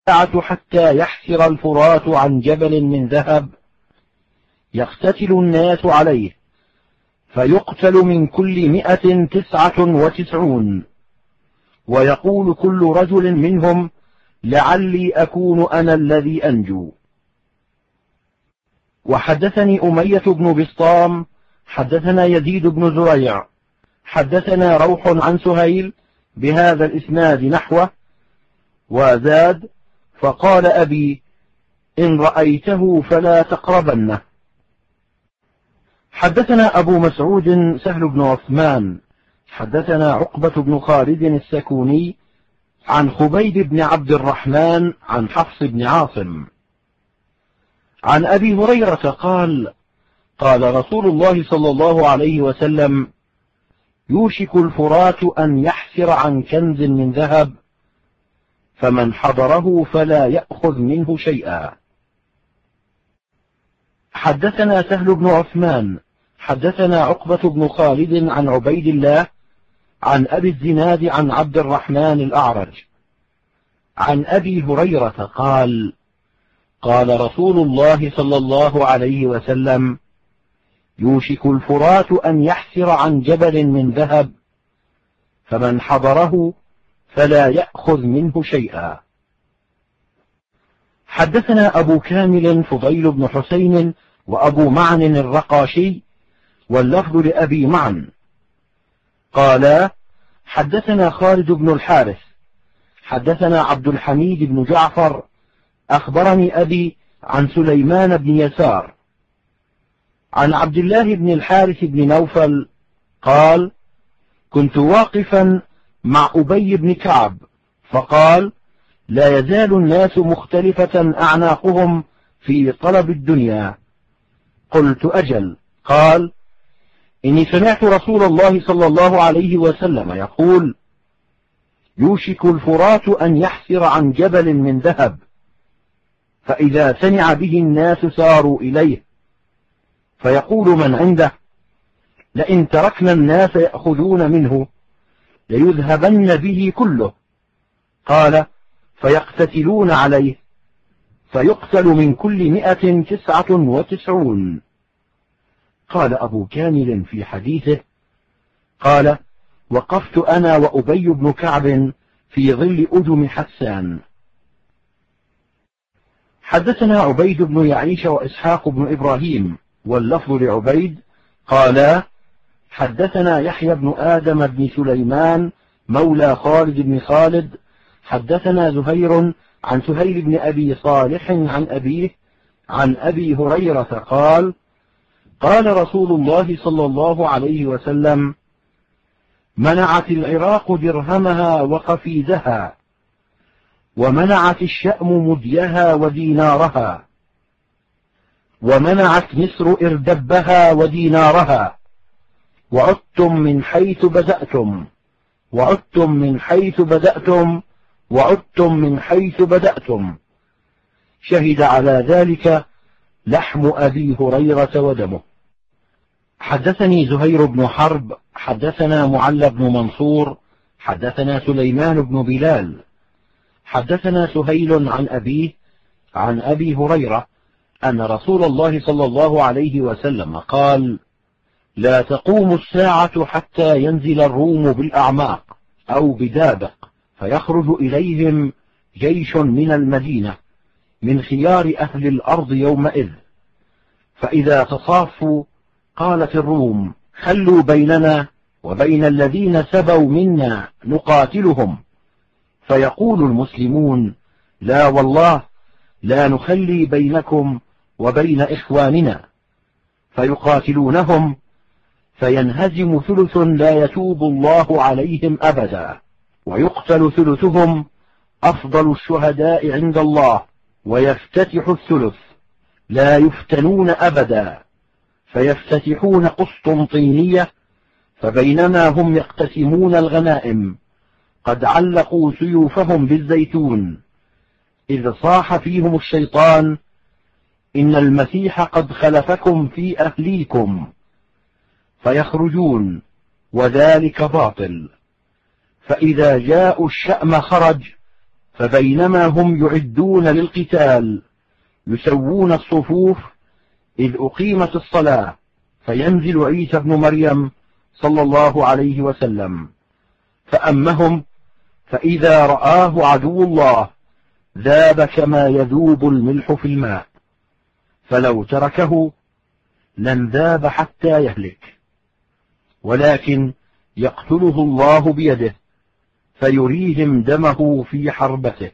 حتى يحسر الفرات عن جبل من ذهب يقتتل الناس عليه، فيقتل من كل 199، ويقول كل رجل منهم لعلي أكون أنا الذي أنجو. وحدثني أمية بن بسطام حدثنا يزيد بن زريع حدثنا روح عن سهيل بهذا الإسناد نحوه، وزاد: فقال أبي: إن رأيته فلا تقربنه. حدثنا أبو مسعود سهل بن عثمان حدثنا عقبة بن خالد السكوني عن خبيب بن عبد الرحمن عن حفص بن عاصم عن أبي هريرة قال: قال رسول الله صلى الله عليه وسلم: يوشك الفرات أن يحسر عن كنز من ذهب، فمن حضره فلا يأخذ منه شيئا. حدثنا سهل بن عثمان حدثنا عقبة بن خالد عن عبيد الله عن أبي الزناد عن عبد الرحمن الأعرج عن أبي هريرة قال: قال رسول الله صلى الله عليه وسلم: يوشك الفرات أن يحسر عن جبل من ذهب، فمن حضره فلا يأخذ منه شيئا. حدثنا أبو كامل فضيل بن حسين وأبو معن الرقاشي، واللفظ لأبي معن، قالا: حدثنا خالد بن الحارث حدثنا عبد الحميد بن جعفر أخبرني أبي عن سليمان بن يسار عن عبد الله بن الحارث بن نوفل قال: كنت واقفا مع أبي بن كعب فقال: لا يزال الناس مختلفة أعناقهم في طلب الدنيا. قلت: أجل. قال: إني سمعت رسول الله صلى الله عليه وسلم يقول: يوشك الفرات أن يحسر عن جبل من ذهب، فإذا سمع به الناس ساروا إليه، فيقول من عنده: لئن تركنا الناس يأخذون منه ليذهبن به كله. قال: فيقتتلون عليه، فيقتل من كل 199. قال أبو كامل في حديثه: قال: وقفت أنا وأبي بن كعب في ظل أدم حسان. حدثنا عبيد بن يعيش وإسحاق بن إبراهيم، واللفظ لعبيد، قالا: حدثنا يحيى بن آدم بن سليمان مولى خالد بن خالد حدثنا زهير عن سهيل بن أبي صالح عن أبيه عن أبي هريرة قال: قال رسول الله صلى الله عليه وسلم: منعت العراق درهمها وقفيزها، ومنعت الشأم مديها ودينارها، ومنعت مصر إردبها ودينارها، وعدتم من حيث بدأتم، وعدتم من حيث بدأتم، وعدتم من حيث بدأتم. شهد على ذلك لحم أبي هريرة ودمه. حدثني زهير بن حرب حدثنا معل بن منصور حدثنا سليمان بن بلال حدثنا سهيل عن أبيه عن أبي هريرة أن رسول الله صلى الله عليه وسلم قال: لا تقوم الساعة حتى ينزل الروم بالأعماق أو بدابق، فيخرج إليهم جيش من المدينة من خيار أهل الأرض يومئذ، فإذا تصافوا قالت الروم: خلوا بيننا وبين الذين سبوا منا نقاتلهم. فيقول المسلمون: لا والله، لا نخلي بينكم وبين إخواننا. فيقاتلونهم، فينهزم ثلث لا يتوب الله عليهم أبدا، ويقتل ثلثهم أفضل الشهداء عند الله، ويفتتح الثلث لا يفتنون أبدا، فيفتتحون قسطنطينية، فبينما هم يقتسمون الغنائم قد علقوا سيوفهم بالزيتون، إذ صاح فيهم الشيطان: إن المسيح قد خلفكم في أهليكم. فيخرجون، وذلك باطل. فإذا جاءوا الشأم خرج، فبينما هم يعدون للقتال يسوون الصفوف إذ أقيمت الصلاة فينزل عيسى بن مريم صلى الله عليه وسلم فأمهم، فإذا رآه عدو الله ذاب كما يذوب الملح في الماء، فلو تركه لانذاب حتى يهلك، ولكن يقتله الله بيده فيريهم دمه في حربته.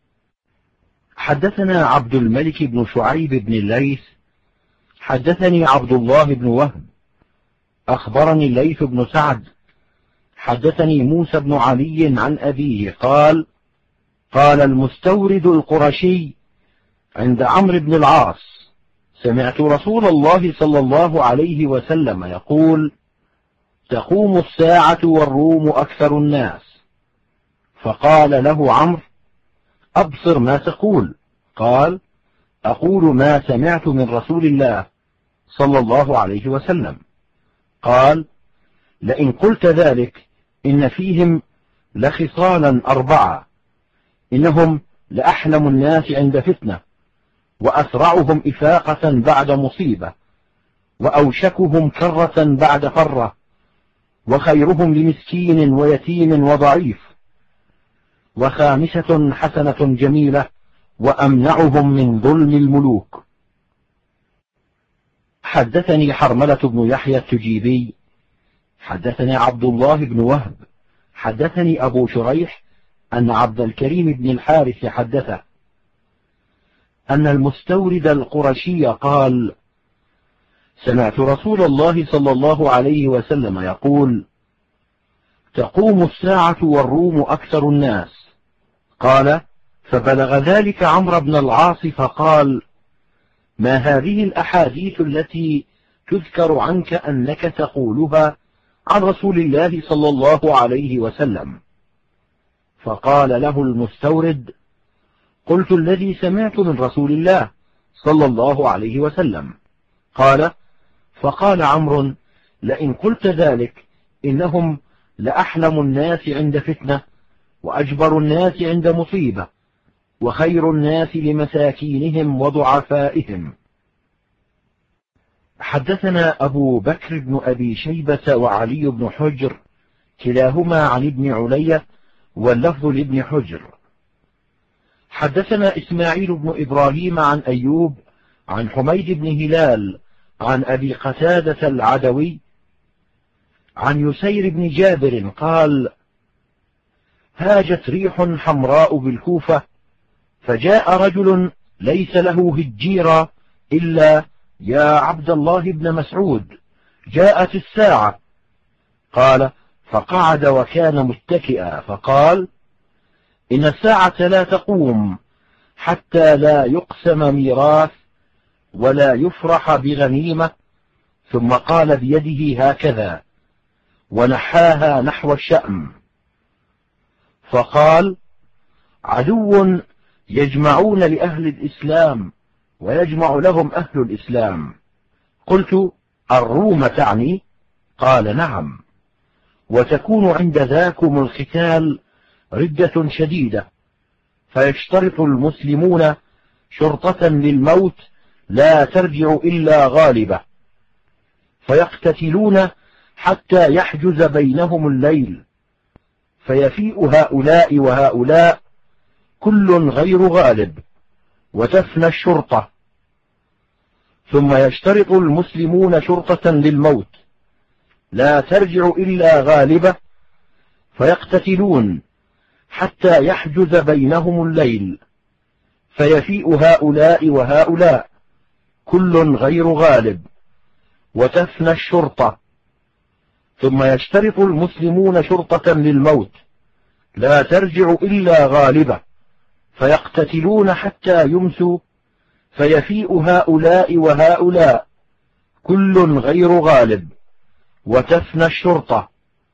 حدثنا عبد الملك بن شعيب بن الليث حدثني عبد الله بن وهب أخبرني الليث بن سعد حدثني موسى بن علي عن أبيه قال: قال المستورد القرشي عند عمرو بن العاص: سمعت رسول الله صلى الله عليه وسلم يقول: تقوم الساعة والروم أكثر الناس. فقال له عمرو: أبصر ما تقول. قال: أقول ما سمعت من رسول الله صلى الله عليه وسلم. قال: لئن قلت ذلك إن فيهم لخصالا 4: إنهم لأحلم الناس عند فتنة، وأسرعهم إفاقة بعد مصيبة، وأوشكهم كرة بعد فرة، وخيرهم لمسكين ويتيم وضعيف، وخامسة حسنة جميلة، وأمنعهم من ظلم الملوك. حدثني حرملة بن يحيى التجيبي حدثني عبد الله بن وهب حدثني أبو شريح أن عبد الكريم بن الحارث حدثه أن المستورد القرشي قال: سمعت رسول الله صلى الله عليه وسلم يقول: تقوم الساعة والروم أكثر الناس. قال: فبلغ ذلك عمرو بن العاص فقال: ما هذه الأحاديث التي تذكر عنك أنك تقولها عن رسول الله صلى الله عليه وسلم؟ فقال له المستورد: قلت الذي سمعت من رسول الله صلى الله عليه وسلم. قال: فقال عمرو: لئن قلت ذلك إنهم لأحلم الناس عند فتنة، وأجبر الناس عند مصيبة، وخير الناس لمساكينهم وضعفائهم. حدثنا أبو بكر بن أبي شيبة وعلي بن حجر كلاهما عن ابن علية واللفظ لابن حجر. حدثنا إسماعيل بن إبراهيم عن أيوب عن حميد بن هلال عن أبي قتادة العدوي عن يسير بن جابر قال: هاجت ريح حمراء بالكوفة، فجاء رجل ليس له هجيرة إلا: يا عبد الله بن مسعود، جاءت الساعة. قال: فقعد وكان متكئا، فقال: إن الساعة لا تقوم حتى لا يقسم ميراث ولا يفرح بغنيمة. ثم قال بيده هكذا ونحاها نحو الشأم، فقال: عدو يجمعون لأهل الإسلام ويجمع لهم أهل الإسلام. قلت: الروم تعني؟ قال: نعم، وتكون عند ذاكم القتال ردة شديدة، فيشترط المسلمون شرطة للموت لا ترجع إلا غالبة، فيقتتلون حتى يحجز بينهم الليل، فيفيء هؤلاء وهؤلاء كل غير غالب، وتفنى الشرطة. ثم يشترط المسلمون شرطة للموت لا ترجع إلا غالبة، فيقتتلون حتى يحجز بينهم الليل، فيفيء هؤلاء وهؤلاء كل غير غالب، وتفنى الشرطة. ثم يشترط المسلمون شرطة للموت لا ترجع إلا غالبة، فيقتتلون حتى يمسوا، فيفيء هؤلاء وهؤلاء كل غير غالب، وتفنى الشرطة.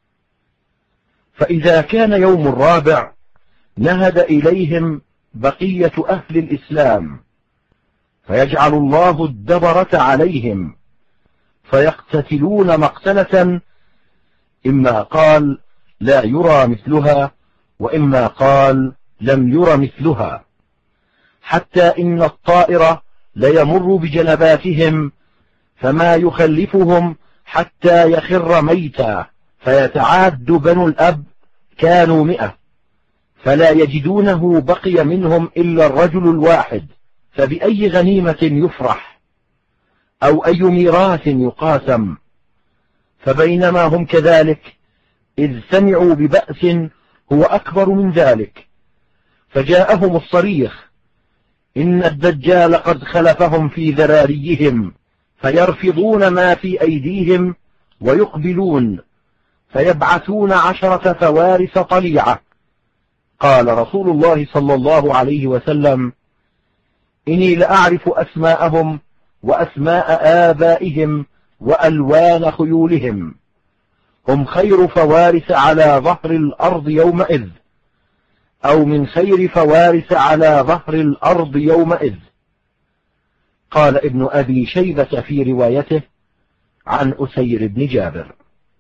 فإذا كان يوم الرابع نهد إليهم بقية أهل الإسلام، فيجعل الله الدبرة عليهم، فيقتتلون مقتلة إما قال لا يرى مثلها، وإما قال لم ير مثلها، حتى إن الطائر ليمر بجنباتهم فما يخلفهم حتى يخر ميتا، فيتعاد بنو الأب كانوا 100 فلا يجدونه بقي منهم إلا الرجل الواحد، فبأي غنيمة يفرح أو أي ميراث يقاسم. فبينما هم كذلك إذ سمعوا ببأس هو أكبر من ذلك، فجاءهم الصريخ إن الدجال قد خلفهم في ذراريهم، فيرفضون ما في أيديهم ويقبلون، فيبعثون 10 فوارس طليعة. قال رسول الله صلى الله عليه وسلم: إني لأعرف أسماءهم وأسماء آبائهم وألوان خيولهم، هم خير فوارس على ظهر الأرض يومئذ، أو من خير فوارس على ظهر الأرض يومئذ. قال ابن أبي شيبة في روايته عن أسير بن جابر.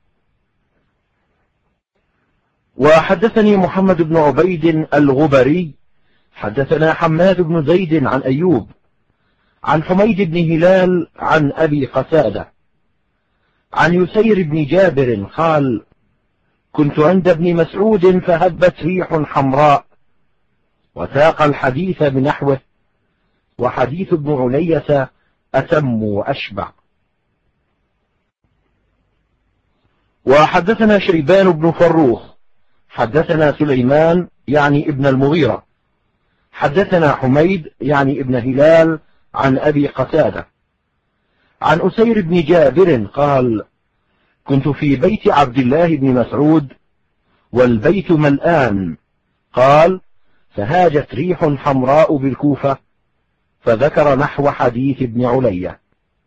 وحدثني محمد بن عبيد الغبري حدثنا حماد بن زيد عن أيوب عن حميد بن هلال عن أبي قتادة عن يسير بن جابر قال: كنت عند ابن مسعود فهبت ريح حمراء، وساق الحديث بنحوه، وحديث ابن علية أتم وأشبع. وحدثنا شيبان بن فروخ حدثنا سليمان يعني ابن المغيرة حدثنا حميد يعني ابن هلال عن أبي قتادة عن أسير بن جابر قال: كنت في بيت عبد الله بن مسعود والبيت ملآن. قال: فهاجت ريح حمراء بالكوفة، فذكر نحو حديث ابن علية.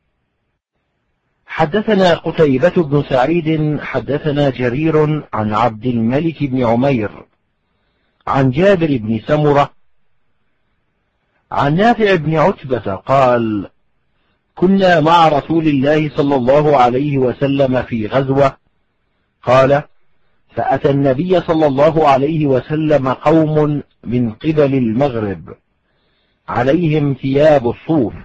حدثنا قتيبة بن سعيد حدثنا جرير عن عبد الملك بن عمير عن جابر بن سمرة عن نافع بن عتبة قال: كنا مع رسول الله صلى الله عليه وسلم في غزوة. قال: فأتى النبي صلى الله عليه وسلم قوم من قبل المغرب عليهم ثياب الصوف،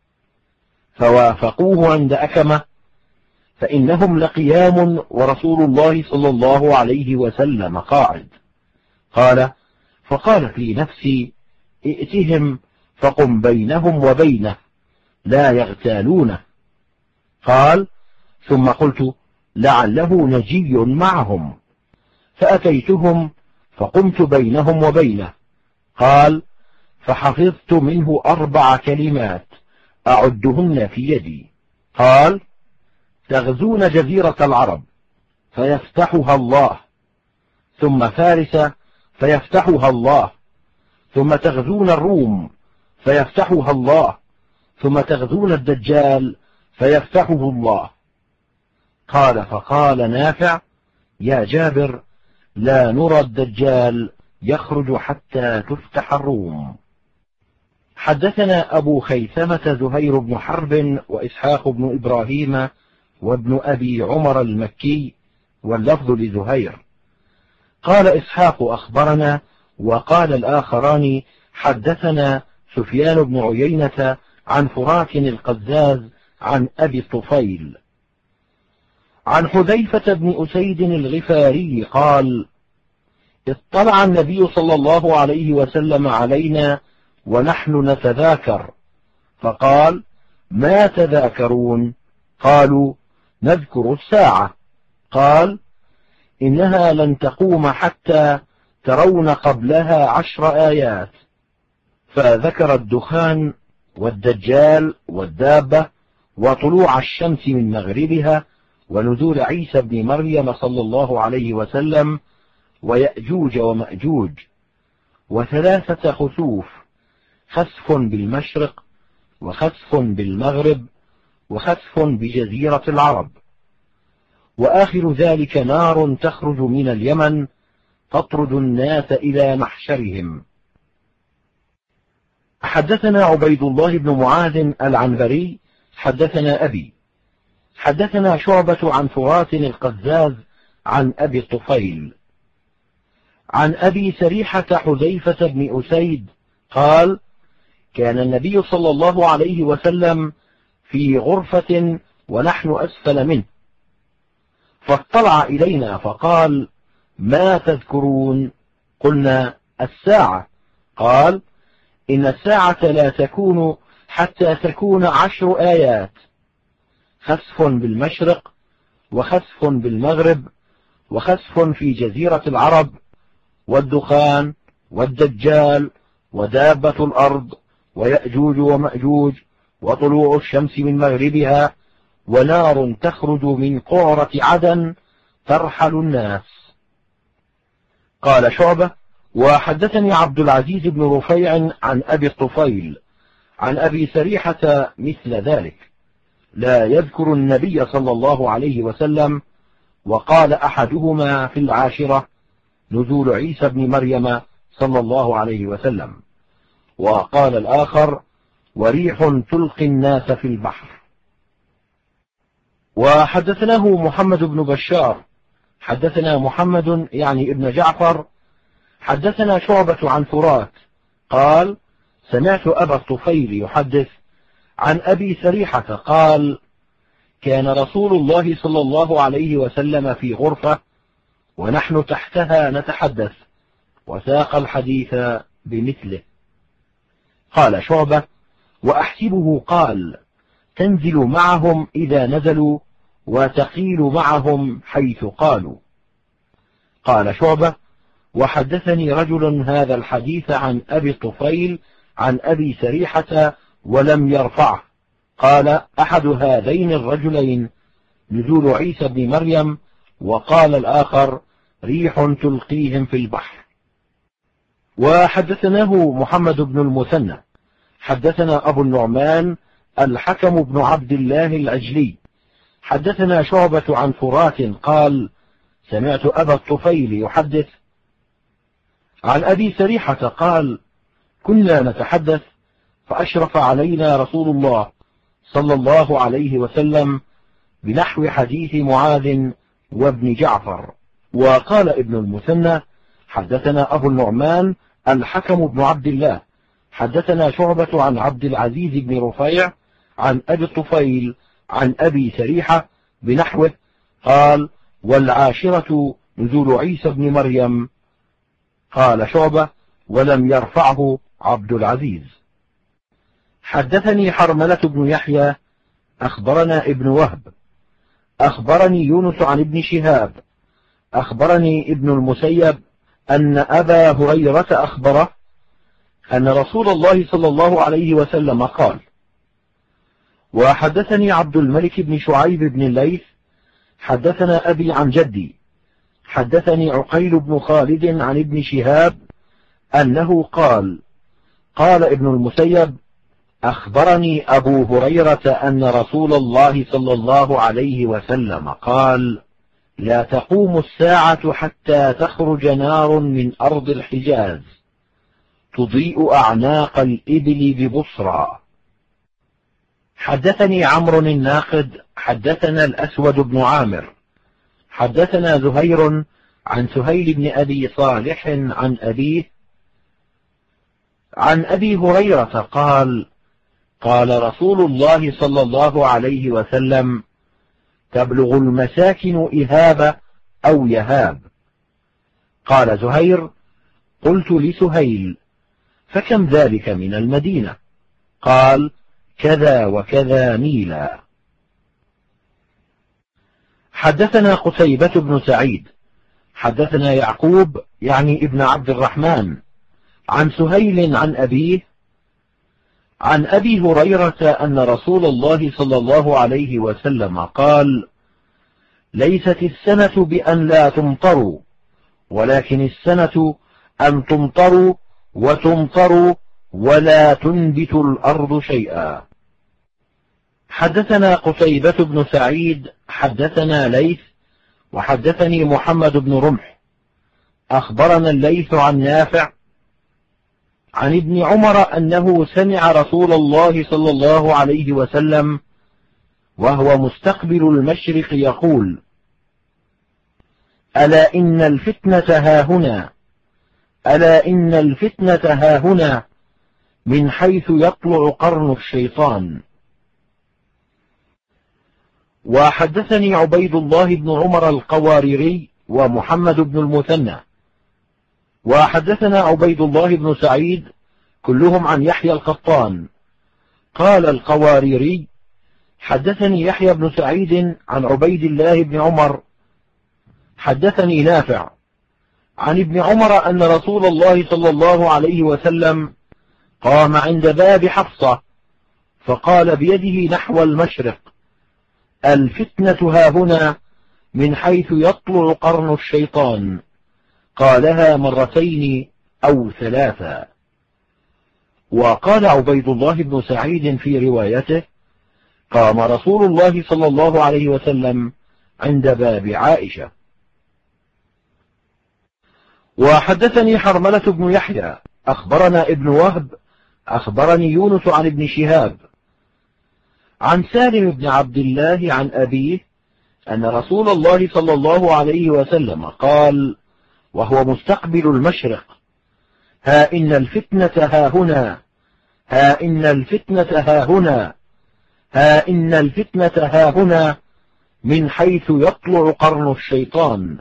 فوافقوه عند أكمة، فإنهم لقيام ورسول الله صلى الله عليه وسلم قاعد. قال: فقالت لي نفسي: ائتهم فقم بينهم وبينه لا يغتالونه. قال: ثم قلت: لعله نجي معهم، فأتيتهم فقمت بينهم وبينه. قال: فحفظت منه 4 كلمات أعدهن في يدي. قال: تغزون جزيرة العرب فيفتحها الله، ثم فارس فيفتحها الله، ثم تغزون الروم فيفتحها الله، ثم تغزون الدجال فيفتحه الله. قال: فقال نافع: يا جابر، لا نرى الدجال يخرج حتى تفتح الروم. حدثنا أبو خيثمة زهير بن حرب وإسحاق بن إبراهيم وابن أبي عمر المكي، واللفظ لزهير. قال إسحاق: أخبرنا، وقال الآخران: حدثنا سفيان بن عيينة عن فراك القزاز عن أبي الطفيل عن حذيفة بن أسيد الغفاري قال: اطلع النبي صلى الله عليه وسلم علينا ونحن نتذاكر، فقال: ما تذاكرون؟ قالوا: نذكر الساعة. قال: إنها لن تقوم حتى ترون قبلها 10 آيات، فذكر الدخان والدجال والدابة وطلوع الشمس من مغربها ونزول عيسى بن مريم صلى الله عليه وسلم ويأجوج ومأجوج، و3 خسوف: خسف بالمشرق، وخسف بالمغرب، وخسف بجزيرة العرب، وآخر ذلك نار تخرج من اليمن تطرد الناس إلى محشرهم. حدثنا عبيد الله بن معاذ العنبري حدثنا أبي حدثنا شعبة عن فراس القزاز عن أبي الطفيل عن أبي سريحة حذيفة بن أسيد قال: كان النبي صلى الله عليه وسلم في غرفة ونحن أسفل منه، فاطلع إلينا فقال: ما تذكرون؟ قلنا: الساعة. قال: إن الساعة لا تكون حتى تكون 10 آيات: خسف بالمشرق، وخسف بالمغرب، وخسف في جزيرة العرب، والدخان، والدجال، ودابة الأرض، ويأجوج ومأجوج، وطلوع الشمس من مغربها، ونار تخرج من قعرة عدن ترحل الناس. قال شعبة: وحدثني عبد العزيز بن رفيع عن أبي الطفيل عن أبي سريحة مثل ذلك، لا يذكر النبي صلى الله عليه وسلم. وقال أحدهما في 10 نزول عيسى بن مريم صلى الله عليه وسلم، وقال الآخر: وريح تلقي الناس في البحر. وحدثناه محمد بن بشار حدثنا محمد يعني ابن جعفر حدثنا شعبة عن فرات قال: سمعت أبا الطفيل يحدث عن أبي سريحة قال: كان رسول الله صلى الله عليه وسلم في غرفة ونحن تحتها نتحدث، وساق الحديث بمثله. قال شعبة: وأحسبه قال: تنزل معهم إذا نزلوا، وتقيل معهم حيث قالوا. قال شعبة: وحدثني رجل هذا الحديث عن أبي الطفيل عن أبي سريحة ولم يرفعه. قال أحد هذين الرجلين: نزول عيسى بن مريم، وقال الآخر: ريح تلقيهم في البحر. وحدثناه محمد بن المثنى حدثنا أبو النعمان الحكم بن عبد الله العجلي حدثنا شعبة عن فرات قال: سمعت أبا الطفيل يحدث عن أبي سريحة قال: كنا نتحدث فأشرف علينا رسول الله صلى الله عليه وسلم بنحو حديث معاذ وابن جعفر. وقال ابن المثنى: حدثنا أبو النعمان الحكم بن عبد الله حدثنا شعبة عن عبد العزيز بن رفيع عن أبي الطفيل عن أبي سريحة بنحوه قال: والعاشرة نزول عيسى بن مريم. قال شعبة: ولم يرفعه عبد العزيز. حدثني حرملة بن يحيى أخبرنا ابن وهب أخبرني يونس عن ابن شهاب أخبرني ابن المسيب أن أبا هريرة أخبره أن رسول الله صلى الله عليه وسلم قال. وحدثني عبد الملك بن شعيب بن الليث حدثنا أبي عن جدي حدثني عقيل بن خالد عن ابن شهاب أنه قال: قال ابن المسيب: أخبرني أبو هريرة أن رسول الله صلى الله عليه وسلم قال: لا تقوم الساعة حتى تخرج نار من أرض الحجاز تضيء أعناق الإبل ببصرى. حدثني عمرو الناقد حدثنا الأسود بن عامر حدثنا زهير عن سهيل بن أبي صالح عن أبيه عن أبي هريرة قال: قال رسول الله صلى الله عليه وسلم: تبلغ المساكن إهاب أو يهاب. قال زهير: قلت لسهيل: فكم ذلك من المدينة؟ قال: كذا وكذا ميلا. حدثنا قتيبة بن سعيد حدثنا يعقوب يعني ابن عبد الرحمن عن سهيل عن أبيه عن أبي هريرة أن رسول الله صلى الله عليه وسلم قال: ليست السنة بأن لا تمطروا، ولكن السنة أن تمطروا وتمطروا ولا تنبت الأرض شيئا. حدثنا قتيبة بن سعيد حدثنا ليث وحدثني محمد بن رمح أخبرنا الليث عن نافع عن ابن عمر أنه سمع رسول الله صلى الله عليه وسلم وهو مستقبل المشرق يقول: ألا إن الفتنة هاهنا ألا إن الفتنة هاهنا من حيث يطلع قرن الشيطان. وحدثني عبيد الله بن عمر القواريري ومحمد بن المثنى وحدثنا عبيد الله بن سعيد كلهم عن يحيى القطان. قال القواريري: حدثني يحيى بن سعيد عن عبيد الله بن عمر حدثني نافع عن ابن عمر أن رسول الله صلى الله عليه وسلم قام عند باب حفصة فقال بيده نحو المشرق: الفتنة هاهنا من حيث يطلع قرن الشيطان. قالها مرتين أو ثلاثا. وقال عبيد الله بن سعيد في روايته: قام رسول الله صلى الله عليه وسلم عند باب عائشة. وحدثني حرملة بن يحيى أخبرنا ابن وهب أخبرني يونس عن ابن شهاب عن سالم بن عبد الله عن أبيه أن رسول الله صلى الله عليه وسلم قال وهو مستقبل المشرق: ها إن الفتنة هاهنا، ها إن الفتنة هاهنا، ها إن الفتنة هاهنا من حيث يطلع قرن الشيطان.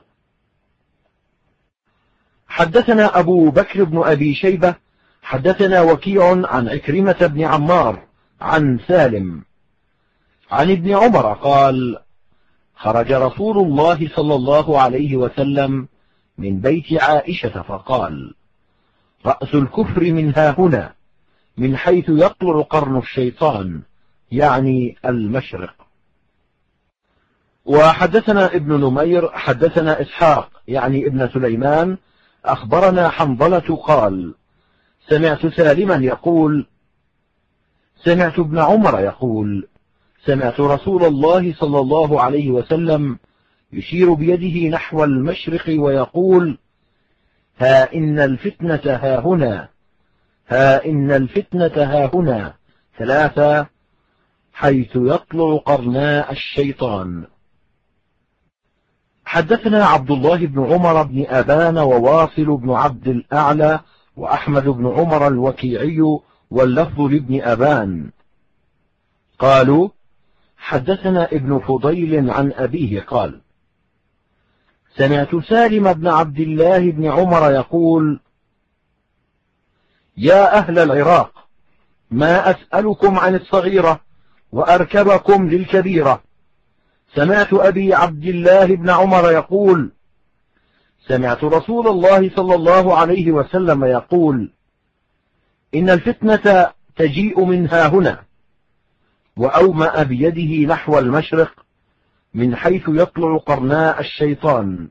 حدثنا أبو بكر بن أبي شيبة حدثنا وكيع عن عكرمة بن عمار عن سالم عن ابن عمر قال: خرج رسول الله صلى الله عليه وسلم من بيت عائشة فقال: رأس الكفر من هاهنا من حيث يطلع قرن الشيطان، يعني المشرق. وحدثنا ابن نمير حدثنا إسحاق يعني ابن سليمان أخبرنا حنظلة قال: سمعت سالما يقول: سمعت ابن عمر يقول: سمعت رسول الله صلى الله عليه وسلم يشير بيده نحو المشرق ويقول: ها إن الفتنة هاهنا، ها إن الفتنة هاهنا ثلاثة، حيث يطلع قرناء الشيطان. حدثنا عبد الله بن عمر بن أبان وواصل بن عبد الأعلى وأحمد بن عمر الوكيعي واللفظ لابن أبان قالوا: حدثنا ابن فضيل عن أبيه قال: سمعت سالم بن عبد الله بن عمر يقول: يا أهل العراق، ما أسألكم عن الصغيرة وأركبكم للكبيرة. سمعت أبي عبد الله بن عمر يقول: سمعت رسول الله صلى الله عليه وسلم يقول: إن الفتنة تجيء من هاهنا، وأومأ بيده نحو المشرق من حيث يطلع قرناء الشيطان،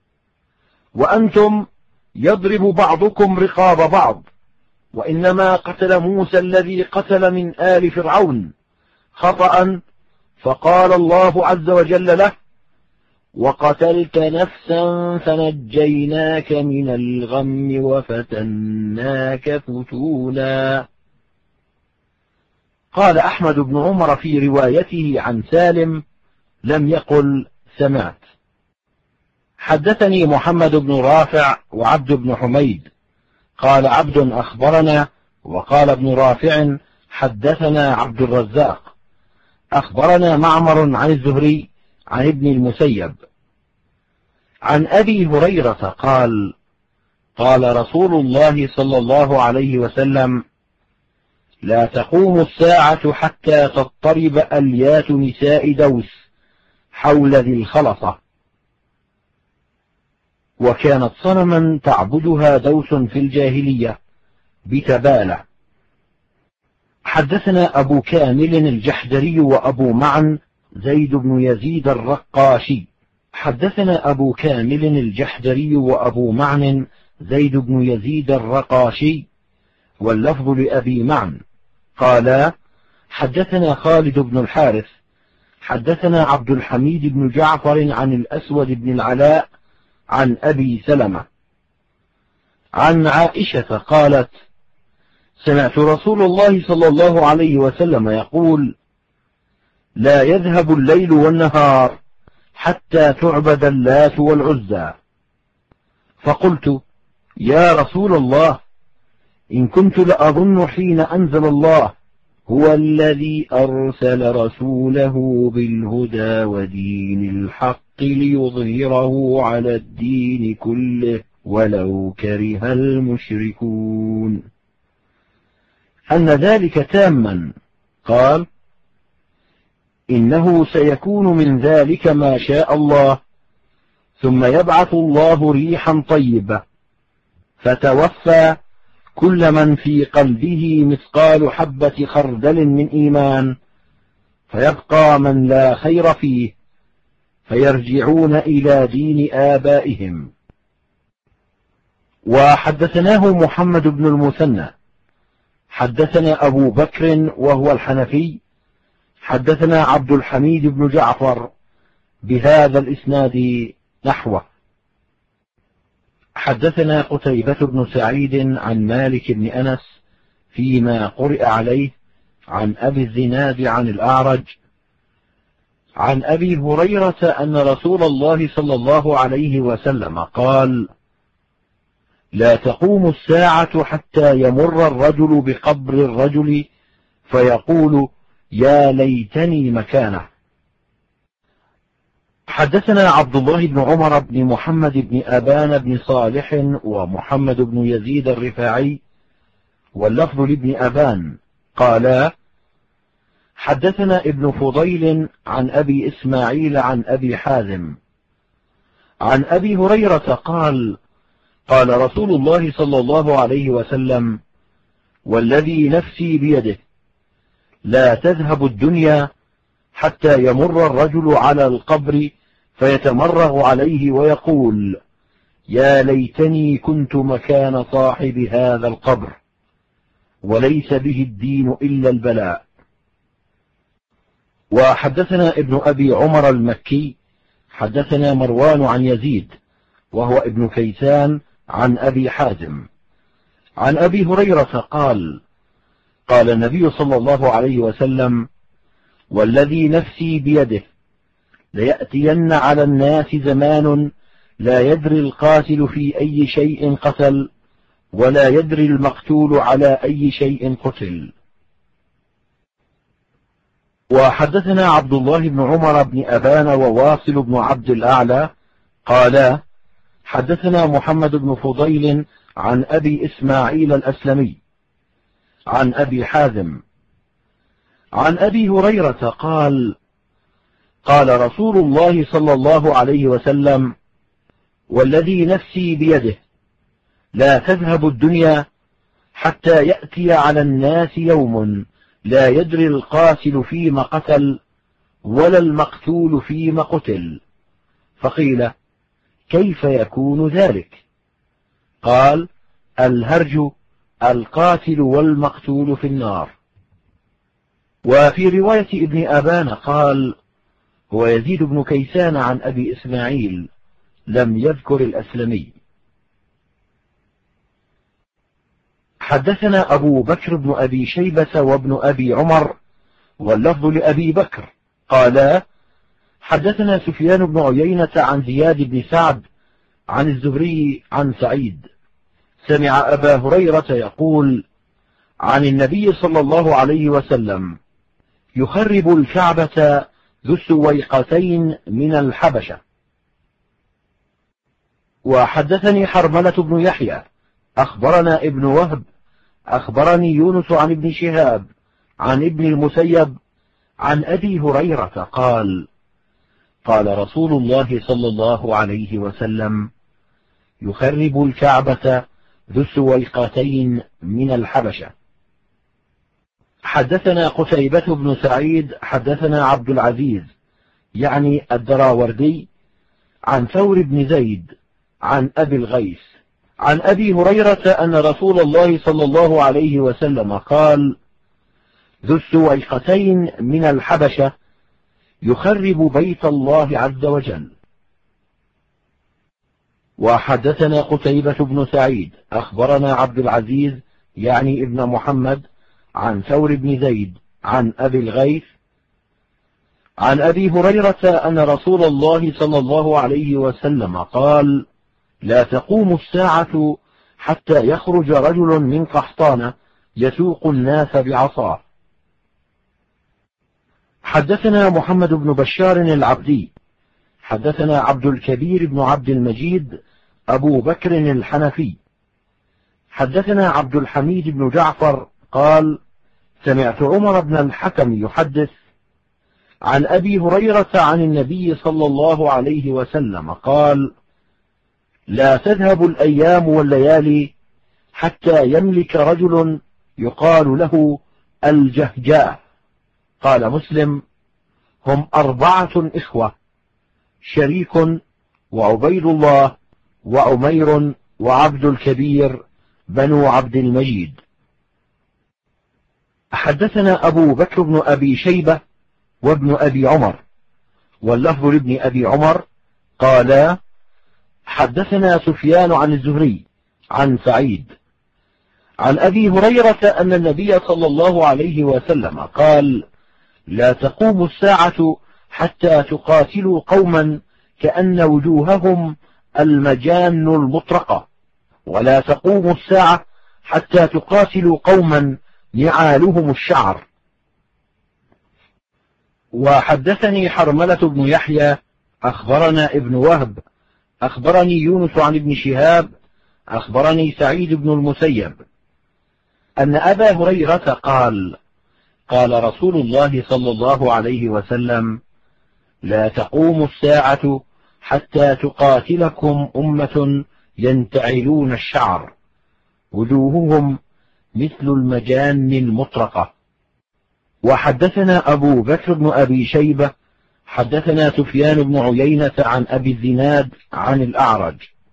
وأنتم يضرب بعضكم رقاب بعض، وإنما قتل موسى الذي قتل من آل فرعون خطأ، فقال الله عز وجل له: وقتلت نفسا فنجيناك من الغم وفتناك فتونا. قال أحمد بن عمر في روايته عن سالم: لم يقل سمعت. حدثني محمد بن رافع وعبد بن حميد قال عبد أخبرنا، وقال ابن رافع حدثنا عبد الرزاق أخبرنا معمر عن الزهري عن ابن المسيب عن أبي هريرة قال: قال رسول الله صلى الله عليه وسلم: لا تقوم الساعة حتى تضطرب أليات نساء دوس حول ذي الخلصة. وكانت صنما تعبدها دوس في الجاهلية بتبالة. حدثنا أبو كامل الجحدري وأبو معن زيد بن يزيد الرقاشي. حدثنا أبو كامل الجحدري وأبو معن زيد بن يزيد الرقاشي واللفظ لأبي معن قالا: حدثنا خالد بن الحارث حدثنا عبد الحميد بن جعفر عن الأسود بن العلاء عن أبي سلمة عن عائشة قالت: سمعت رسول الله صلى الله عليه وسلم يقول: لا يذهب الليل والنهار حتى تعبد اللات والعزى. فقلت: يا رسول الله، إن كنت لأظن حين أنزل الله هو الذي أرسل رسوله بالهدى ودين الحق ليظهره على الدين كله ولو كره المشركون، أن ذلك تاما. قال: إنه سيكون من ذلك ما شاء الله، ثم يبعث الله ريحا طيبة فتوفى كل من في قلبه مثقال حبة خردل من إيمان، فيبقى من لا خير فيه، فيرجعون إلى دين آبائهم. وحدثناه محمد بن المثنى حدثنا أبو بكر وهو الحنفي حدثنا عبد الحميد بن جعفر بهذا الإسناد نحوه. حدثنا قتيبة بن سعيد عن مالك بن أنس فيما قرئ عليه عن أبي الزناد عن الأعرج عن أبي هريرة أن رسول الله صلى الله عليه وسلم قال: لا تقوم الساعة حتى يمر الرجل بقبر الرجل فيقول: يا ليتني مكانه. حدثنا عبد الله بن عمر بن محمد بن أبان بن صالح ومحمد بن يزيد الرفاعي واللفظ لابن أبان قالا: حدثنا ابن فضيل عن أبي إسماعيل عن أبي حازم عن أبي هريرة قال: قال رسول الله صلى الله عليه وسلم: والذي نفسي بيده لا تذهب الدنيا حتى يمر الرجل على القبر فيتمرغ عليه ويقول: يا ليتني كنت مكان صاحب هذا القبر، وليس به الدين إلا البلاء. وحدثنا ابن أبي عمر المكي حدثنا مروان عن يزيد وهو ابن كيسان عن أبي حازم عن أبي هريرة قال: قال النبي صلى الله عليه وسلم: والذي نفسي بيده ليأتين على الناس زمان لا يدري القاتل في أي شيء قتل ولا يدري المقتول على أي شيء قتل. وحدثنا عبد الله بن عمر بن أبان وواصل بن عبد الأعلى قالا: حدثنا محمد بن فضيل عن أبي إسماعيل الأسلمي عن أبي حازم عن أبي هريرة قال: قال رسول الله صلى الله عليه وسلم: والذي نفسي بيده لا تذهب الدنيا حتى يأتي على الناس يوم لا يدري القاتل فيما قتل ولا المقتول فيما قتل. فقيل: كيف يكون ذلك؟ قال: الهرج القاتل والمقتول في النار. وفي رواية ابن أبان قال: هو يزيد بن كيسان عن أبي إسماعيل، لم يذكر الأسلمي. حدثنا أبو بكر بن أبي شيبة وابن أبي عمر واللفظ لأبي بكر قالا: حدثنا سفيان بن عيينة عن زياد بن سعد عن الزهري عن سعيد سمع أبا هريرة يقول عن النبي صلى الله عليه وسلم: يخرب الكعبة ذو السويقتين من الحبشة. وحدثني حرملة بن يحيى أخبرنا ابن وهب أخبرني يونس عن ابن شهاب عن ابن المسيب عن أبي هريرة قال: قال رسول الله صلى الله عليه وسلم: يخرب الكعبة ذو السويقتين من الحبشة. حدثنا قتيبة بن سعيد حدثنا عبد العزيز يعني الدراوردي عن ثور بن زيد عن أبي الغيث عن أبي هريرة أن رسول الله صلى الله عليه وسلم قال: ذو السويقتين من الحبشة يخرب بيت الله عز وجل. وحدثنا قتيبة بن سعيد أخبرنا عبد العزيز يعني ابن محمد عن ثور بن زيد عن أبي الغيث عن أبي هريرة أن رسول الله صلى الله عليه وسلم قال: لا تقوم الساعة حتى يخرج رجل من قحطان يسوق الناس بعصاه. حدثنا محمد بن بشار العبدي حدثنا عبد الكبير بن عبد المجيد أبو بكر الحنفي حدثنا عبد الحميد بن جعفر قال: سمعت عمر بن الحكم يحدث عن أبي هريرة عن النبي صلى الله عليه وسلم قال: لا تذهب الأيام والليالي حتى يملك رجل يقال له الجهجاء. قال مسلم: هم 4 إخوة: شريك وعبيد الله وعمير وعبد الكبير بنو عبد المجيد. حدثنا أبو بكر بن أبي شيبة وابن أبي عمر، واللفظ لابن أبي عمر قالا: حدثنا سفيان عن الزهري عن سعيد عن أبي هريرة أن النبي صلى الله عليه وسلم قال: لا تقوم الساعة حتى تقاتلوا قوما كأن وجوههم المجان المطرقة، ولا تقوم الساعة حتى تقاتلوا قوما نعالهم الشعر. وحدثني حرملة بن يحيى أخبرنا ابن وهب أخبرني يونس عن ابن شهاب أخبرني سعيد بن المسيب أن أبا هريرة قال: قال رسول الله صلى الله عليه وسلم: لا تقوم الساعة حتى تقاتلكم أمة ينتعلون الشعر وجوههم مثل المجان المطرقة. وحدثنا أبو بكر بن أبي شيبة حدثنا سفيان بن عيينة عن أبي الزناد عن الأعرج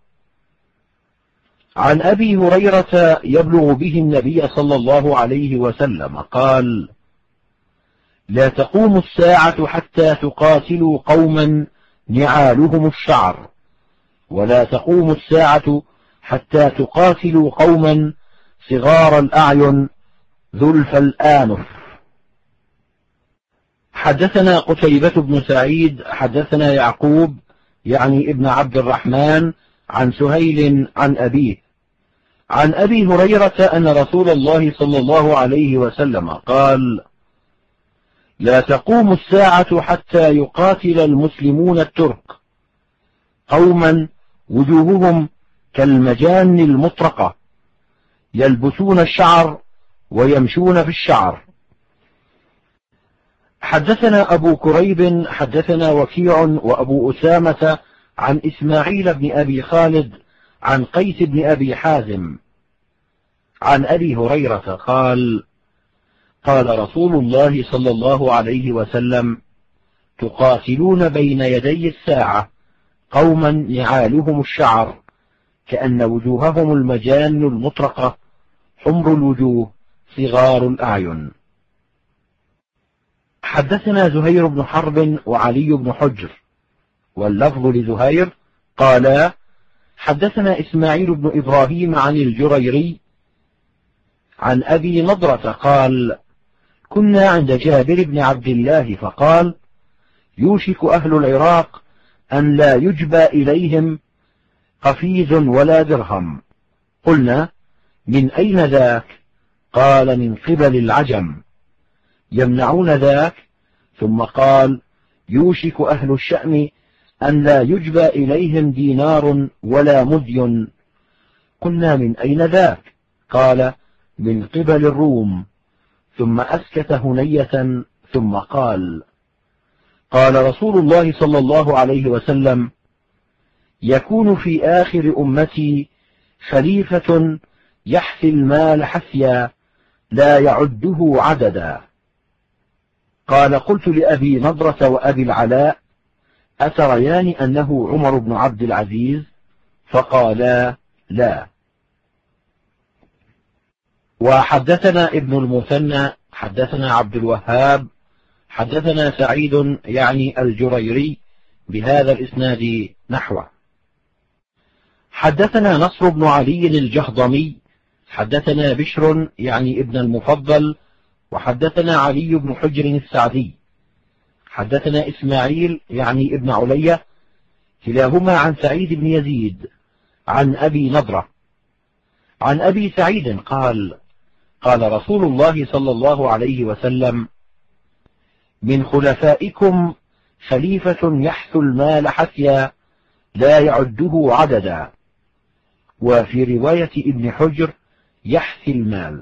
عن أبي هريرة يبلغ به النبي صلى الله عليه وسلم قال: لا تقوم الساعة حتى تقاتلوا قوما نعالهم الشعر، ولا تقوم الساعة حتى تقاتلوا قوما صغار الأعين ذلف الآنف. حدثنا قتيبة بن سعيد حدثنا يعقوب يعني ابن عبد الرحمن عن سهيل عن أبيه عن أبي هريرة أن رسول الله صلى الله عليه وسلم قال: لا تقوم الساعة حتى يقاتل المسلمون الترك قوما وجوههم كالمجان المطرقة يلبسون الشعر ويمشون في الشعر. حدثنا أبو كريب حدثنا وكيع وأبو أسامة عن إسماعيل بن أبي خالد عن قيس بن أبي حازم عن أبي هريرة قال: قال رسول الله صلى الله عليه وسلم: تقاتلون بين يدي الساعة قوما نعالهم الشعر كأن وجوههم المجان المطرقة حمر الوجوه صغار الأعين. حدثنا زهير بن حرب وعلي بن حجر، واللفظ لزهير قالا: حدثنا إسماعيل بن إبراهيم عن الجريري عن أبي نضرة قال: كنا عند جابر بن عبد الله فقال: يوشك أهل العراق أن لا يجبى إليهم قفيز ولا درهم. قلنا: من أين ذاك؟ قال: من قبل العجم يمنعون ذاك. ثم قال: يوشك أهل الشأم أن لا يجبى إليهم دينار ولا مدي. قلنا: من أين ذاك؟ قال: من قبل الروم. ثم أسكت هنية ثم قال: قال رسول الله صلى الله عليه وسلم: يكون في آخر أمتي خليفة يحثي المال حثيا لا يعده عددا. قال: قلت لأبي نضرة وأبي العلاء: أتريان أنه عمر بن عبد العزيز؟ فقالا: لا. وحدثنا ابن المثنى حدثنا عبد الوهاب حدثنا سعيد يعني الجريري بهذا الإسناد نحوه. حدثنا نصر بن علي الجهضمي حدثنا بشر يعني ابن المفضل وحدثنا علي بن حجر السعدي حدثنا إسماعيل يعني ابن علية كلاهما عن سعيد بن يزيد عن أبي نضرة عن أبي سعيد قال: قال رسول الله صلى الله عليه وسلم: من خلفائكم خليفة يحث المال حثيا لا يعده عددا، وفي رواية ابن حجر: يحثي المال.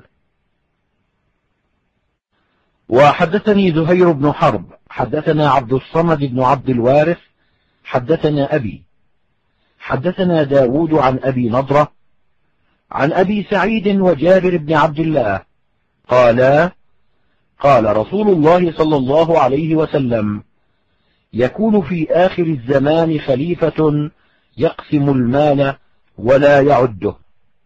وحدثني زهير بن حرب حدثنا عبد الصمد بن عبد الوارث حدثنا أبي، حدثنا داود عن أبي نضرة عن أبي سعيد وجابر بن عبد الله قالا: قال رسول الله صلى الله عليه وسلم: يكون في آخر الزمان خليفة يقسم المال ولا يعده.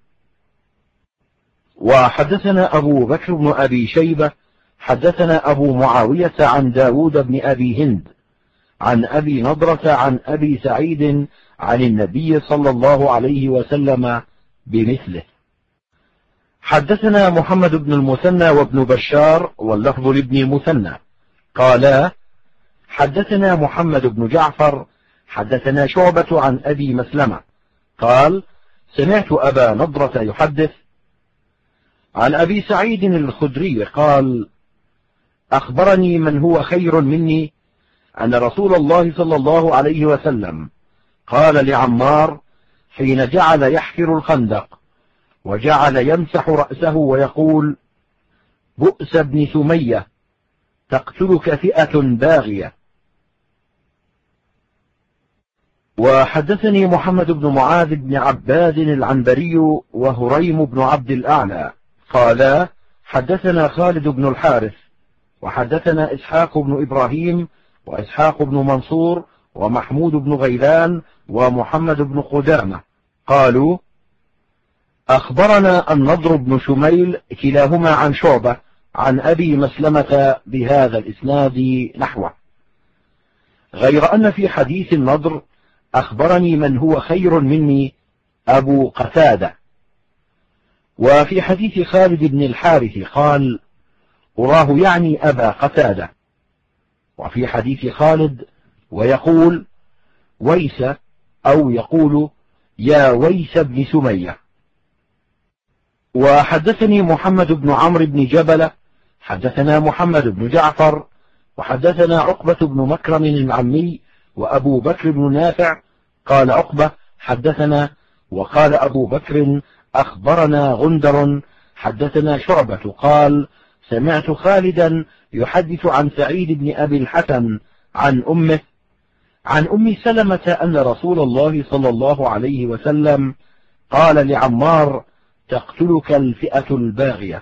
وحدثنا أبو بكر بن أبي شيبة حدثنا أبو معاوية عن داود بن أبي هند عن أبي نضرة عن أبي سعيد عن النبي صلى الله عليه وسلم بمثله. حدثنا محمد بن المثنى وابن بشار واللفظ لابن المثنى قالا: حدثنا محمد بن جعفر حدثنا شعبة عن أبي مسلمة قال: سمعت أبا نضرة يحدث عن أبي سعيد الخدري قال: أخبرني من هو خير مني أن رسول الله صلى الله عليه وسلم قال لعمار حين جعل يحفر الخندق وجعل يمسح رأسه ويقول: بؤس ابن سمية، تقتلك فئة باغية. وحدثني محمد بن معاذ بن عباد العنبري وهريم بن عبد الأعلى قالا: حدثنا خالد بن الحارث وحدثنا إسحاق بن إبراهيم وإسحاق بن منصور ومحمود بن غيلان ومحمد بن قدامة قالوا: أخبرنا النضر بن شميل كلاهما عن شعبة عن أبي مسلمة بهذا الإسناد نحوه، غير أن في حديث النضر: أخبرني من هو خير مني أبو قتادة. وفي حديث خالد بن الحارث قال: أراه يعني أبا قتادة. وفي حديث خالد: ويقول ويس، أو يقول يا ويس بن سمية. وحدثني محمد بن عمرو بن جبلة حدثنا محمد بن جعفر وحدثنا عقبة بن مكرم العمي وأبو بكر بن نافع قال عقبة: حدثنا، وقال أبو بكر: أخبرنا غندر حدثنا شعبة قال: سمعت خالدا يحدث عن سعيد بن أبي الحسن عن أمه عن أم سلمة أن رسول الله صلى الله عليه وسلم قال لعمار: تقتلك الفئة الباغية.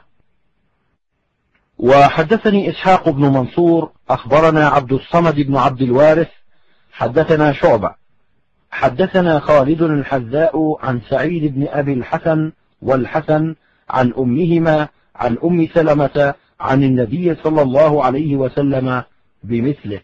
وحدثني إسحاق بن منصور أخبرنا عبد الصمد بن عبد الوارث حدثنا شعبة حدثنا خالد الحذاء عن سعيد بن أبي الحسن والحسن عن أمهما عن أم سلمة عن النبي صلى الله عليه وسلم بمثله.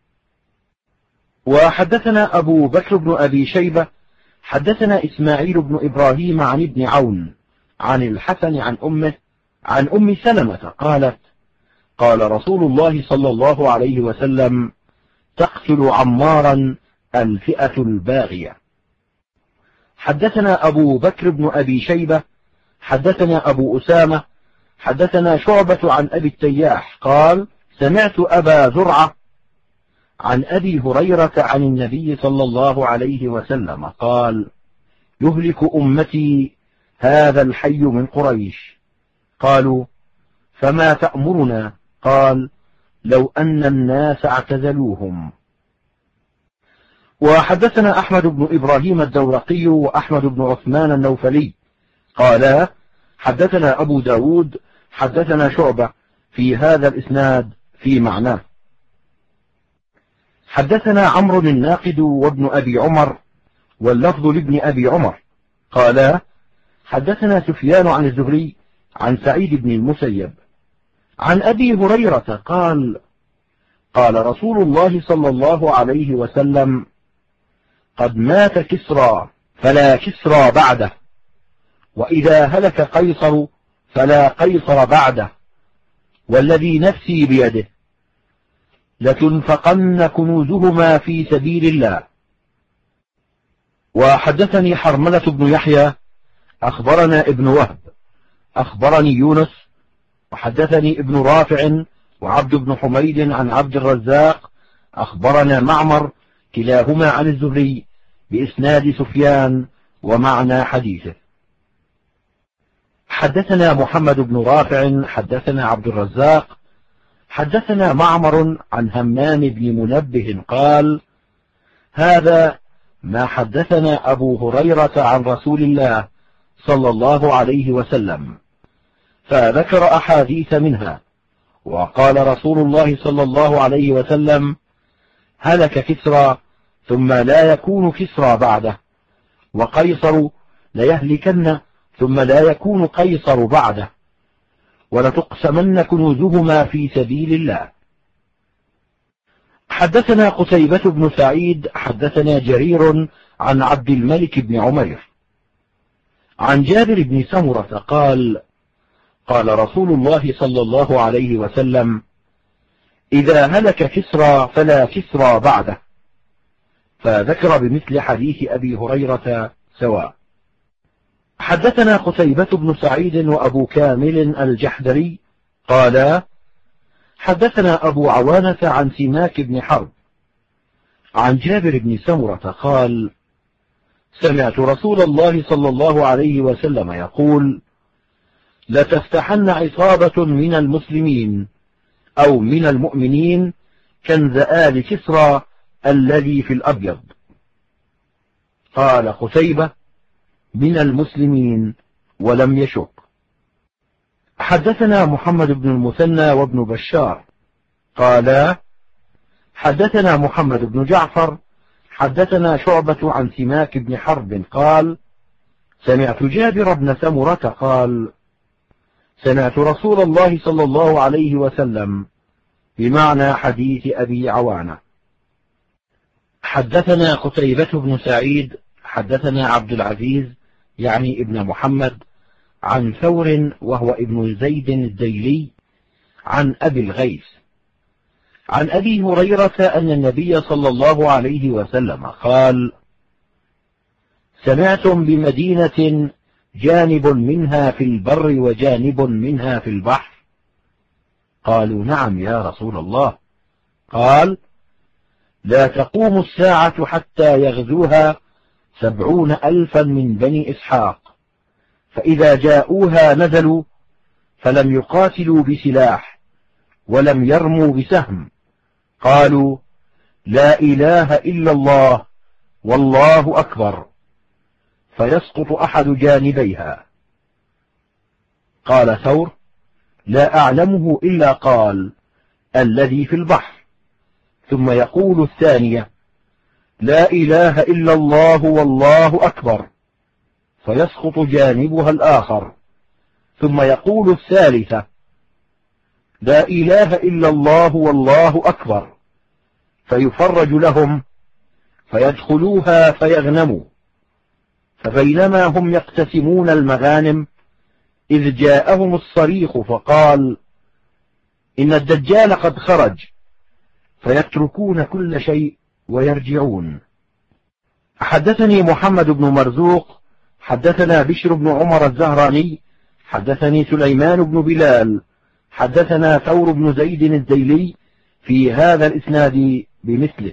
وحدثنا أبو بكر بن أبي شيبة حدثنا إسماعيل بن إبراهيم عن ابن عون عن الحسن عن أمه عن أم سلمة قالت: قال رسول الله صلى الله عليه وسلم: تقتل عمارا الفئة الباغية. حدثنا أبو بكر بن أبي شيبة حدثنا أبو أسامة حدثنا شعبة عن أبي التياح قال: سمعت أبا زرعة عن أبي هريرة عن النبي صلى الله عليه وسلم قال: يهلك أمتي هذا الحي من قريش. قالوا: فما تأمرنا؟ قال: لو أن الناس اعتزلوهم. وحدثنا أحمد بن إبراهيم الدورقي وأحمد بن عثمان النوفلي قالا: حدثنا أبو داود حدثنا شعبة في هذا الإسناد في معناه. حدثنا عمرو الناقد وابن أبي عمر واللفظ لابن أبي عمر قالا: حدثنا سفيان عن الزهري عن سعيد بن المسيب عن أبي هريرة قال: قال رسول الله صلى الله عليه وسلم: قد مات كسرى فلا كسرى بعده، وإذا هلك قيصر فلا قيصر بعده، والذي نفسي بيده لتنفقن كنوزهما في سبيل الله. وحدثني حرملة بن يحيى أخبرنا ابن وهب أخبرني يونس وحدثني ابن رافع وعبد بن حميد عن عبد الرزاق أخبرنا معمر كلاهما عن الزهري بإسناد سفيان ومعنى حديثه. حدثنا محمد بن رافع حدثنا عبد الرزاق حدثنا معمر عن همام بن منبه قال: هذا ما حدثنا أبو هريرة عن رسول الله صلى الله عليه وسلم، فذكر أحاديث منها، وقال رسول الله صلى الله عليه وسلم: هلك كسرى ثم لا يكون كسرى بعده، وقيصر ليهلكن ثم لا يكون قيصر بعده، ولتقسمن كنوزهما في سبيل الله. حدثنا قتيبة بن سعيد حدثنا جرير عن عبد الملك بن عمير عن جابر بن سمرة قال: قال رسول الله صلى الله عليه وسلم: إذا هلك كسرى فلا كسرى بعده، فذكر بمثل حديث أبي هريرة سواء. حدثنا قتيبة بن سعيد وأبو كامل الجحدري قالا: حدثنا أبو عوانة عن سماك بن حرب عن جابر بن سمرة قال: سمعت رسول الله صلى الله عليه وسلم يقول: لتفتحن عصابة من المسلمين أو من المؤمنين كنز آل كسرى الذي في الأبيض. قال قتيبة: من المسلمين، ولم يشك. حدثنا محمد بن المثنى وابن بشار قالا: حدثنا محمد بن جعفر حدثنا شعبة عن سماك بن حرب قال: سمعت جابر بن سمرة قال: سمعت رسول الله صلى الله عليه وسلم بمعنى حديث أبي عوانة. حدثنا قتيبة بن سعيد حدثنا عبد العزيز يعني ابن محمد عن ثور وهو ابن زيد الديلي عن أبي الغيث عن أبي هريرة أن النبي صلى الله عليه وسلم قال: سمعتم بمدينة جانب منها في البر وجانب منها في البحر؟ قالوا: نعم يا رسول الله. قال: لا تقوم الساعة حتى يغزوها 70,000 من بني إسحاق، فإذا جاءوها نزلوا فلم يقاتلوا بسلاح ولم يرموا بسهم، قالوا: لا إله إلا الله والله أكبر، فيسقط أحد جانبيها. قال ثور: لا أعلمه إلا قال: الذي في البحر، ثم يقول الثانية: لا إله إلا الله والله أكبر، فيسقط جانبها الآخر، ثم يقول الثالثة: لا إله إلا الله والله أكبر، فيفرج لهم فيدخلوها فيغنموا. فبينما هم يقتسمون المغانم إذ جاءهم الصريخ فقال: إن الدجال قد خرج، فيتركون كل شيء ويرجعون. حدثني محمد بن مرزوق حدثنا بشر بن عمر الزهراني حدثني سليمان بن بلال حدثنا ثور بن زيد الديلي في هذا الإسناد بمثله.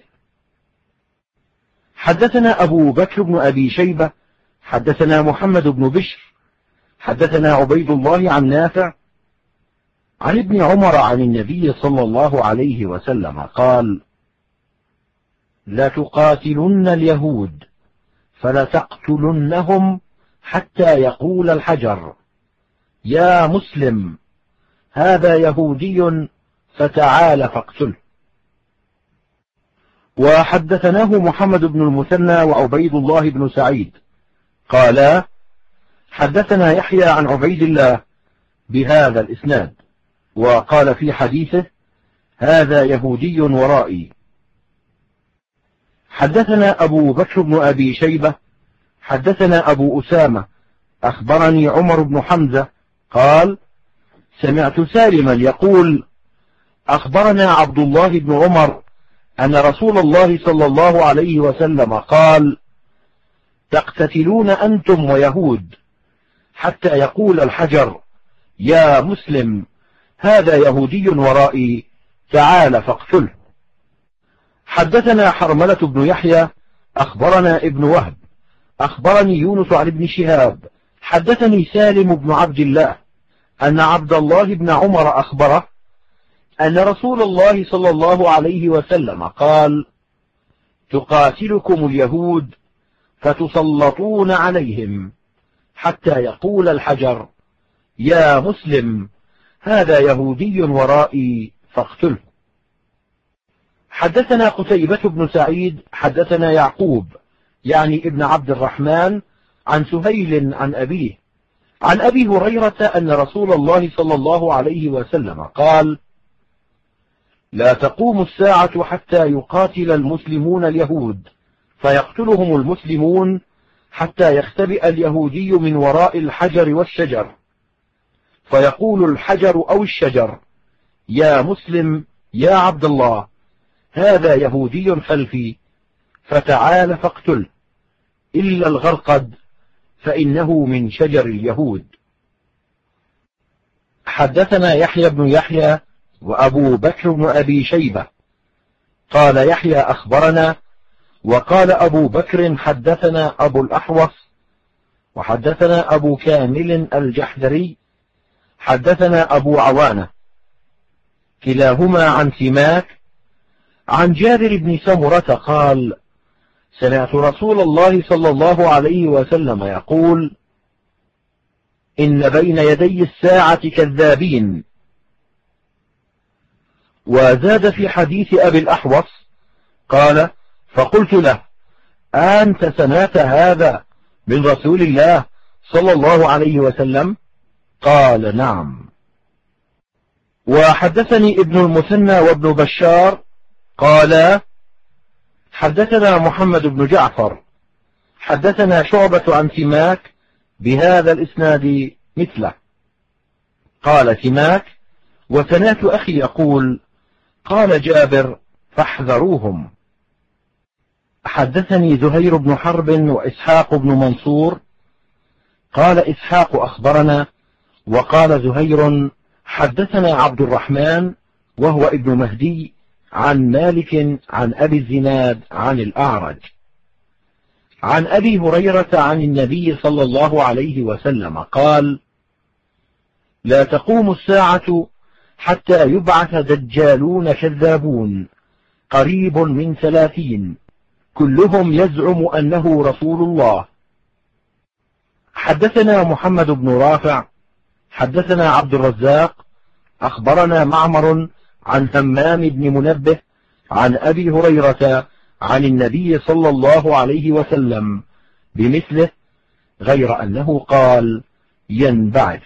حدثنا أبو بكر بن أبي شيبة حدثنا محمد بن بشر حدثنا عبيد الله عن نافع عن ابن عمر عن النبي صلى الله عليه وسلم قال: لتقاتلن اليهود فلتقتلنهم حتى يقول الحجر: يا مسلم، هذا يهودي فتعال فاقتله. وحدثناه محمد بن المثنى وعبيد الله بن سعيد قالا: حدثنا يحيى عن عبيد الله بهذا الإسناد، وقال في حديثه: هذا يهودي ورائي. حدثنا أبو بكر بن أبي شيبة حدثنا أبو أسامة أخبرني عمر بن حمزة قال: سمعت سالما يقول: أخبرنا عبد الله بن عمر أن رسول الله صلى الله عليه وسلم قال: تقتتلون أنتم ويهود حتى يقول الحجر: يا مسلم، هذا يهودي ورائي، تعال فاقتله. حدثنا حرملة بن يحيى أخبرنا ابن وهب أخبرني يونس عن ابن شهاب حدثني سالم بن عبد الله أن عبد الله بن عمر أخبره أن رسول الله صلى الله عليه وسلم قال: تقاتلكم اليهود فتسلطون عليهم حتى يقول الحجر: يا مسلم، هذا يهودي ورائي، فاقتله. حدثنا قتيبة بن سعيد حدثنا يعقوب يعني ابن عبد الرحمن عن سهيل عن أبيه عن أبي هريرة أن رسول الله صلى الله عليه وسلم قال: لا تقوم الساعة حتى يقاتل المسلمون اليهود فيقتلهم المسلمون حتى يختبئ اليهودي من وراء الحجر والشجر فيقول الحجر أو الشجر: يا مسلم، يا عبد الله، هذا يهودي خلفي، فتعال فاقتله، إلا الغرقد فإنه من شجر اليهود. حدثنا يحيى بن يحيى وأبو بكر بن أبي شيبة قال يحيى أخبرنا، وقال أبو بكر حدثنا أبو الأحوص وحدثنا أبو كامل الجحدري حدثنا أبو عوانة كلاهما عن سماك عن جابر بن سمرة قال: سمعت رسول الله صلى الله عليه وسلم يقول: إن بين يدي الساعة كذابين. وزاد في حديث أبي الأحوص قال: فقلت له: أنت سمعت هذا من رسول الله صلى الله عليه وسلم؟ قال: نعم. وحدثني ابن المثنى وابن بشار قال: حدثنا محمد بن جعفر حدثنا شعبة عن سماك بهذا الإسناد مثله. قال سماك: وسمعت أخي يقول: قال جابر: فاحذروهم. حدثني زهير بن حرب وإسحاق بن منصور قال إسحاق أخبرنا، وقال زهير: حدثنا عبد الرحمن وهو ابن مهدي عن مالك عن أبي الزناد عن الأعرج عن أبي هريرة عن النبي صلى الله عليه وسلم قال: لا تقوم الساعة حتى يبعث دجالون كذابون قريب من 30 كلهم يزعم أنه رسول الله. حدثنا محمد بن رافع حدثنا عبد الرزاق أخبرنا معمر عن همام بن منبه عن أبي هريرة عن النبي صلى الله عليه وسلم بمثله، غير أنه قال: ينبعث.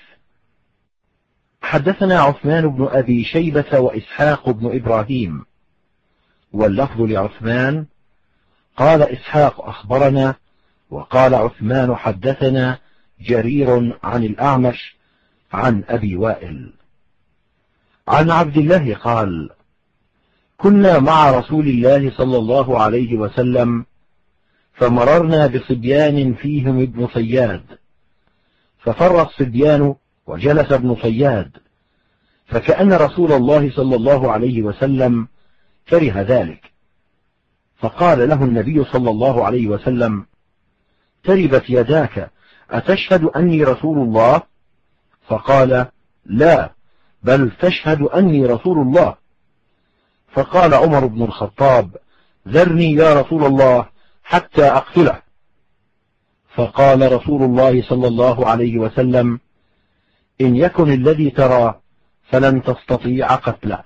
حدثنا عثمان بن أبي شيبة وإسحاق بن إبراهيم، واللفظ لعثمان قال إسحاق أخبرنا، وقال عثمان حدثنا جرير عن الأعمش عن أبي وائل عن عبد الله قال: كنا مع رسول الله صلى الله عليه وسلم فمررنا بصبيان فيهم ابن صياد، ففر الصبيان وجلس ابن صياد، فكأن رسول الله صلى الله عليه وسلم كره ذلك، فقال له النبي صلى الله عليه وسلم: تربت يداك، أتشهد أني رسول الله؟ فقال: لا، بل تشهد أني رسول الله. فقال عمر بن الخطاب: ذرني يا رسول الله حتى أقتله. فقال رسول الله صلى الله عليه وسلم: إن يكن الذي ترى فلن تستطيع قتله.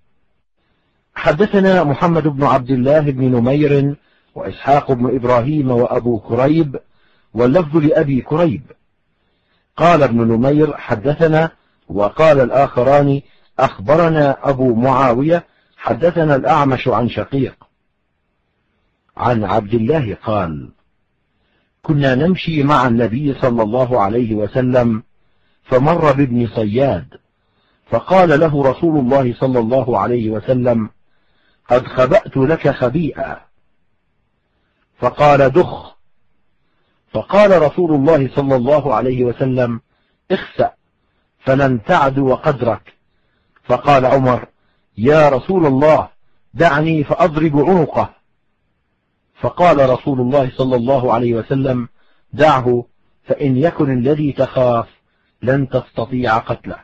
حدثنا محمد بن عبد الله بن نمير وإسحاق بن إبراهيم وأبو كريب، واللفظ لأبي كريب. قال ابن نمير: حدثنا، وقال الآخران: أخبرنا أبو معاوية حدثنا الأعمش عن شقيق عن عبد الله قال: كنا نمشي مع النبي صلى الله عليه وسلم فمر بابن صياد، فقال له رسول الله صلى الله عليه وسلم: قد خبأت لك خبيئة. فقال: دخ. فقال رسول الله صلى الله عليه وسلم: اخسأ فلن تعدو قدرك. فقال عمر: يا رسول الله دعني فأضرب عنقه. فقال رسول الله صلى الله عليه وسلم: دعه، فإن يكن الذي تخاف لن تستطيع قتله.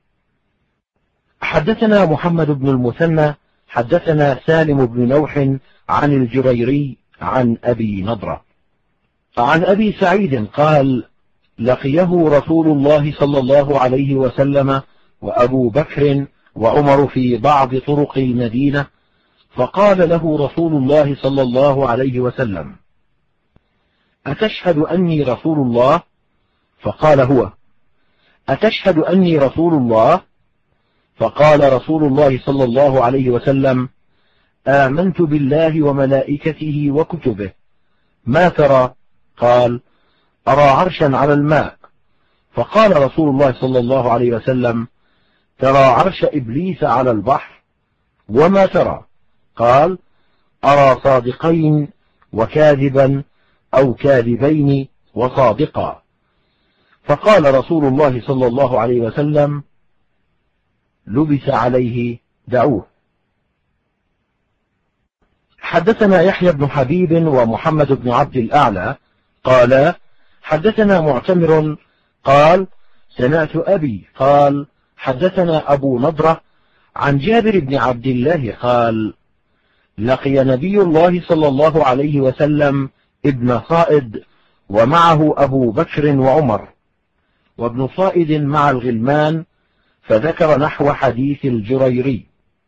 حدثنا محمد بن المثنى حدثنا سالم بن نوح عن الجريري عن أبي نضرة عن أبي سعيد قال: لقيه رسول الله صلى الله عليه وسلم وأبو بكر وعمر في بعض طرق المدينة، فقال له رسول الله صلى الله عليه وسلم: أتشهد أني رسول الله؟ فقال هو. أتشهد أني رسول الله؟ فقال رسول الله صلى الله عليه وسلم: آمنت بالله وملائكته وكتبه. ما ترى؟ قال: أرى عرشا على الماء. فقال رسول الله صلى الله عليه وسلم: ترى عرش إبليس على البحر. وما ترى؟ قال: أرى صادقين وكاذبا أو كاذبين وصادقا. فقال رسول الله صلى الله عليه وسلم: لبس عليه، دعوه. حدثنا يحيى بن حبيب ومحمد بن عبد الأعلى قال: حدثنا معتمر قال: سمعت أبي قال: حدثنا أبو نضرة عن جابر بن عبد الله قال: لقي نبي الله صلى الله عليه وسلم ابن صائد ومعه أبو بكر وعمر، وابن صائد مع الغلمان، فذكر نحو حديث الجريري.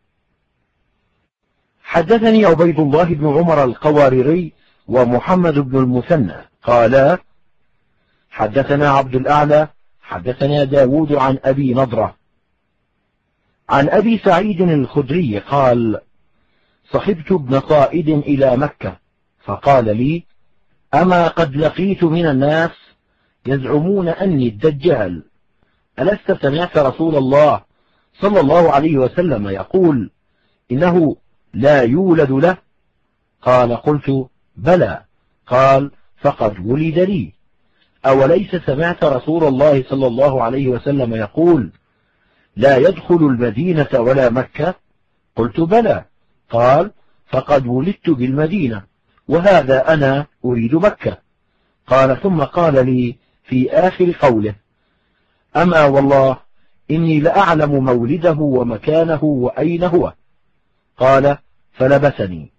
حدثني عبيد الله بن عمر القواريري ومحمد بن المثنى قالا: حدثنا عبد الأعلى حدثنا داود عن أبي نضرة عن أبي سعيد الخدري قال: صحبت ابن صائد إلى مكة، فقال لي: أما قد لقيت من الناس يزعمون أني الدجال، ألست سمعت رسول الله صلى الله عليه وسلم يقول إنه لا يولد له؟ قال: قلت: بلى. قال: فقد ولد لي. أوليس سمعت رسول الله صلى الله عليه وسلم يقول: لا يدخل المدينة ولا مكة؟ قلت: بلى. قال: فقد ولدت بالمدينة، وهذا أنا أريد مكة. قال: ثم قال لي في آخر قوله: أما والله إني لأعلم مولده ومكانه وأين هو. قال: فلبسني.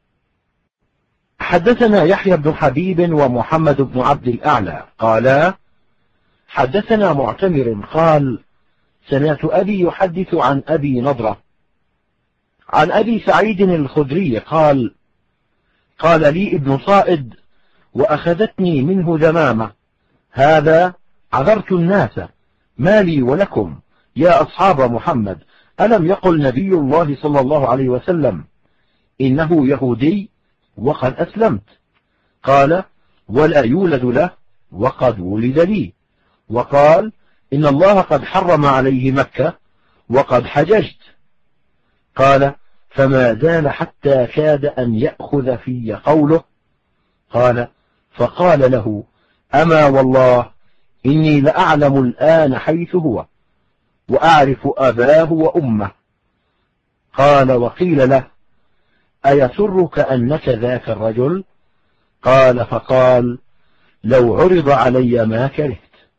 حدثنا يحيى بن حبيب ومحمد بن عبد الأعلى قالا: حدثنا معتمر قال: سمعت أبي يحدث عن أبي نضرة عن أبي سعيد الخدري قال: قال لي ابن صائد وأخذتني منه ذمامة: هذا عذرت الناس، ما لي ولكم يا أصحاب محمد؟ ألم يقل نبي الله صلى الله عليه وسلم إنه يهودي وقد أسلمت؟ قال: ولا يولد له وقد ولد لي. وقال: إن الله قد حرم عليه مكة وقد حججت. قال: فما زال حتى كاد أن يأخذ في قوله. قال: فقال له: أما والله إني لأعلم الآن حيث هو، وأعرف أباه وأمه. قال: وقيل له: أيسرك أنك ذاك الرجل؟ قال: فقال: لو عرض علي ما كرهت.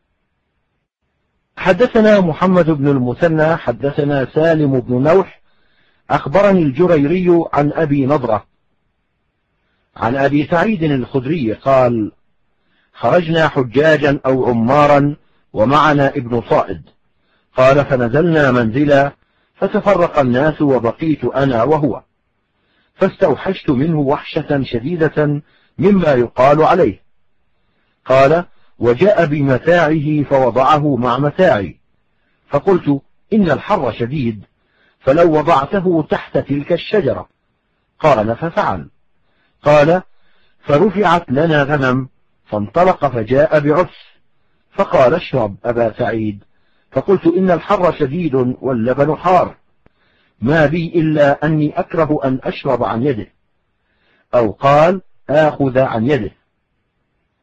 حدثنا محمد بن المثنى حدثنا سالم بن نوح أخبرني الجريري عن أبي نضرة عن أبي سعيد الخدري قال: خرجنا حجاجا أو عمارا ومعنا ابن صائد. قال: فنزلنا منزلا، فتفرق الناس وبقيت أنا وهو، فاستوحشت منه وحشة شديدة مما يقال عليه. قال: وجاء بمتاعه فوضعه مع متاعي، فقلت: إن الحر شديد، فلو وضعته تحت تلك الشجرة. قال: ففعل. قال: فرفعت لنا غنم، فانطلق فجاء بعس، فقال: اشرب أبا سعيد. فقلت: إن الحر شديد واللبن حار، ما بي إلا أني أكره أن أشرب عن يده، أو قال: آخذ عن يده.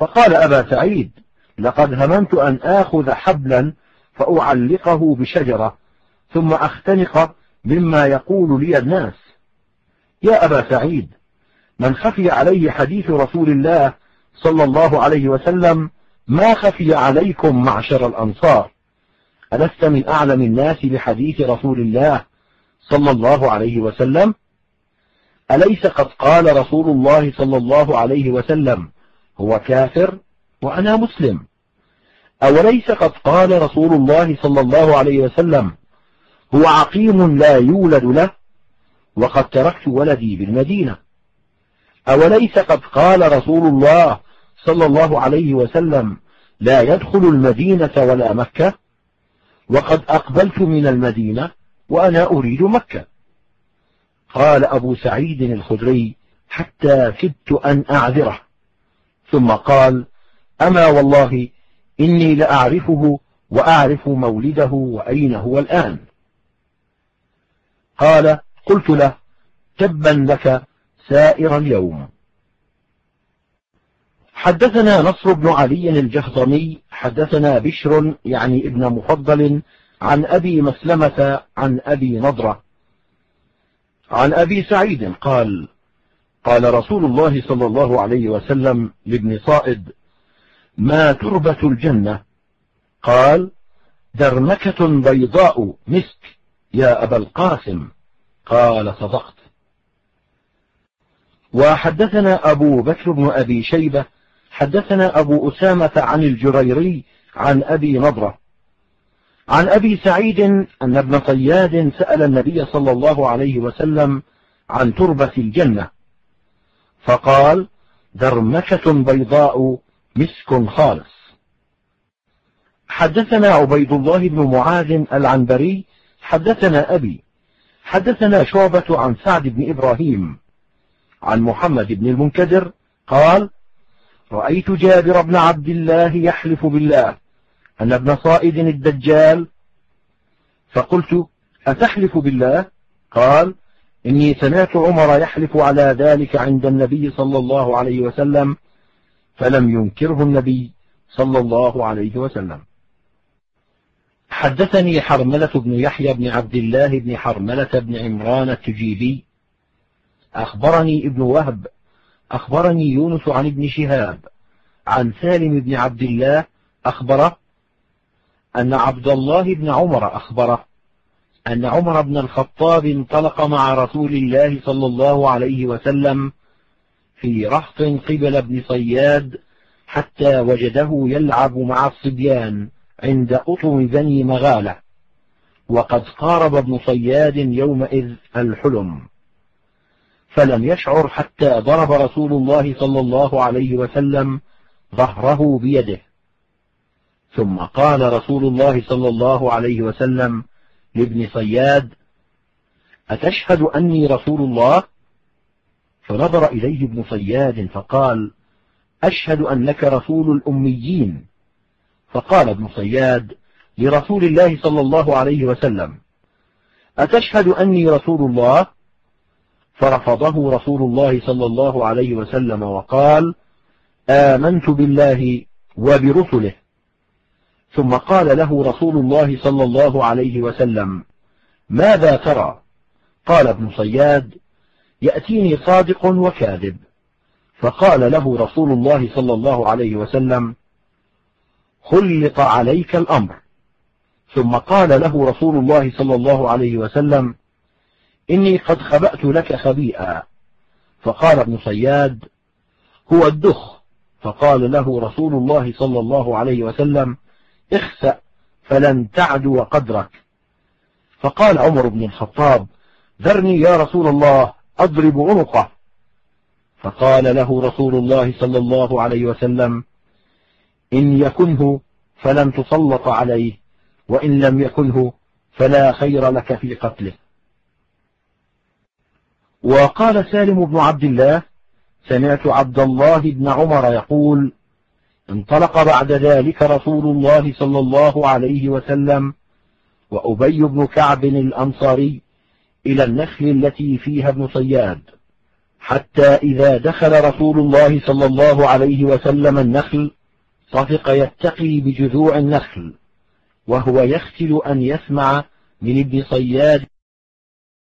فقال أبا سعيد: لقد هممت أن آخذ حبلا فأعلقه بشجرة ثم أختنق مما يقول لي الناس. يا أبا سعيد، من خفي عليه حديث رسول الله صلى الله عليه وسلم ما خفي عليكم معشر الأنصار. ألست من أعلم الناس بحديث رسول الله صلى الله عليه وسلم؟ أليس قد قال رسول الله صلى الله عليه وسلم: هو كافر وأنا مسلم؟ أوليس قد قال رسول الله صلى الله عليه وسلم: هو عقيم لا يولد له وقد تركت ولدي بالمدينة؟ أوليس قد قال رسول الله صلى الله عليه وسلم: لا يدخل المدينة ولا مكة وقد أقبلت من المدينة وأنا أريد مكة؟ قال أبو سعيد الخدري: حتى كدت أن أعذره، ثم قال: أما والله إني لأعرفه وأعرف مولده وأين هو الآن. قال: قلت له: تبا لك سائر اليوم. حدثنا نصر بن علي الجهضمي حدثنا بشر يعني ابن مفضل عن أبي مسلمة عن أبي نضرة عن أبي سعيد قال: قال رسول الله صلى الله عليه وسلم لابن صائد: ما تربة الجنة؟ قال: درمكة بيضاء مسك يا أبا القاسم. قال: صدقت. وحدثنا أبو بكر بن أبي شيبة حدثنا أبو أسامة عن الجريري عن أبي نضرة عن أبي سعيد أن ابن صياد سأل النبي صلى الله عليه وسلم عن تربة الجنة، فقال: درمكة بيضاء مسك خالص. حدثنا عبيد الله بن معاذ العنبري حدثنا أبي حدثنا شعبة عن سعد بن إبراهيم عن محمد بن المنكدر قال: رأيت جابر بن عبد الله يحلف بالله أن ابن صائد الدجال، فقلت: أتحلف بالله؟ قال: إني سمعت عمر يحلف على ذلك عند النبي صلى الله عليه وسلم فلم ينكره النبي صلى الله عليه وسلم. حدثني حرملة بن يحيى بن عبد الله بن حرملة بن عمران التجيبي أخبرني ابن وهب أخبرني يونس عن ابن شهاب عن سالم بن عبد الله أخبره أن عبد الله بن عمر أخبره أن عمر بن الخطاب انطلق مع رسول الله صلى الله عليه وسلم في رهط قبل ابن صياد حتى وجده يلعب مع الصبيان عند أطم بني مغالة، وقد قارب ابن صياد يومئذ الحلم، فلم يشعر حتى ضرب رسول الله صلى الله عليه وسلم ظهره بيده، ثم قال رسول الله صلى الله عليه وسلم لابن صياد: أتشهد أني رسول الله؟ فنظر إليه ابن صياد فقال: أشهد أنك رسول الأميين. فقال ابن صياد لرسول الله صلى الله عليه وسلم: أتشهد أني رسول الله؟ فرفضه رسول الله صلى الله عليه وسلم وقال: آمنت بالله وبرسله. ثم قال له رسول الله صلى الله عليه وسلم: ماذا ترى؟ قال ابن صياد: يأتيني صادق وكاذب. فقال له رسول الله صلى الله عليه وسلم: خلط عليك الأمر. ثم قال له رسول الله صلى الله عليه وسلم: إني قد خبأت لك خبيئا. فقال ابن صياد: هو الدخ. فقال له رسول الله صلى الله عليه وسلم: اخسأ فلن تعدو قدرك. فقال عمر بن الخطاب: ذرني يا رسول الله أضرب عنقه. فقال له رسول الله صلى الله عليه وسلم: إن يكنه فلن تسلط عليه، وإن لم يكنه فلا خير لك في قتله. وقال سالم بن عبد الله: سمعت عبد الله بن عمر يقول: انطلق بعد ذلك رسول الله صلى الله عليه وسلم وأبي بن كعب الأنصاري إلى النخل التي فيها ابن صياد، حتى إذا دخل رسول الله صلى الله عليه وسلم النخل طفق يتقي بجذوع النخل، وهو يختل أن يسمع من ابن صياد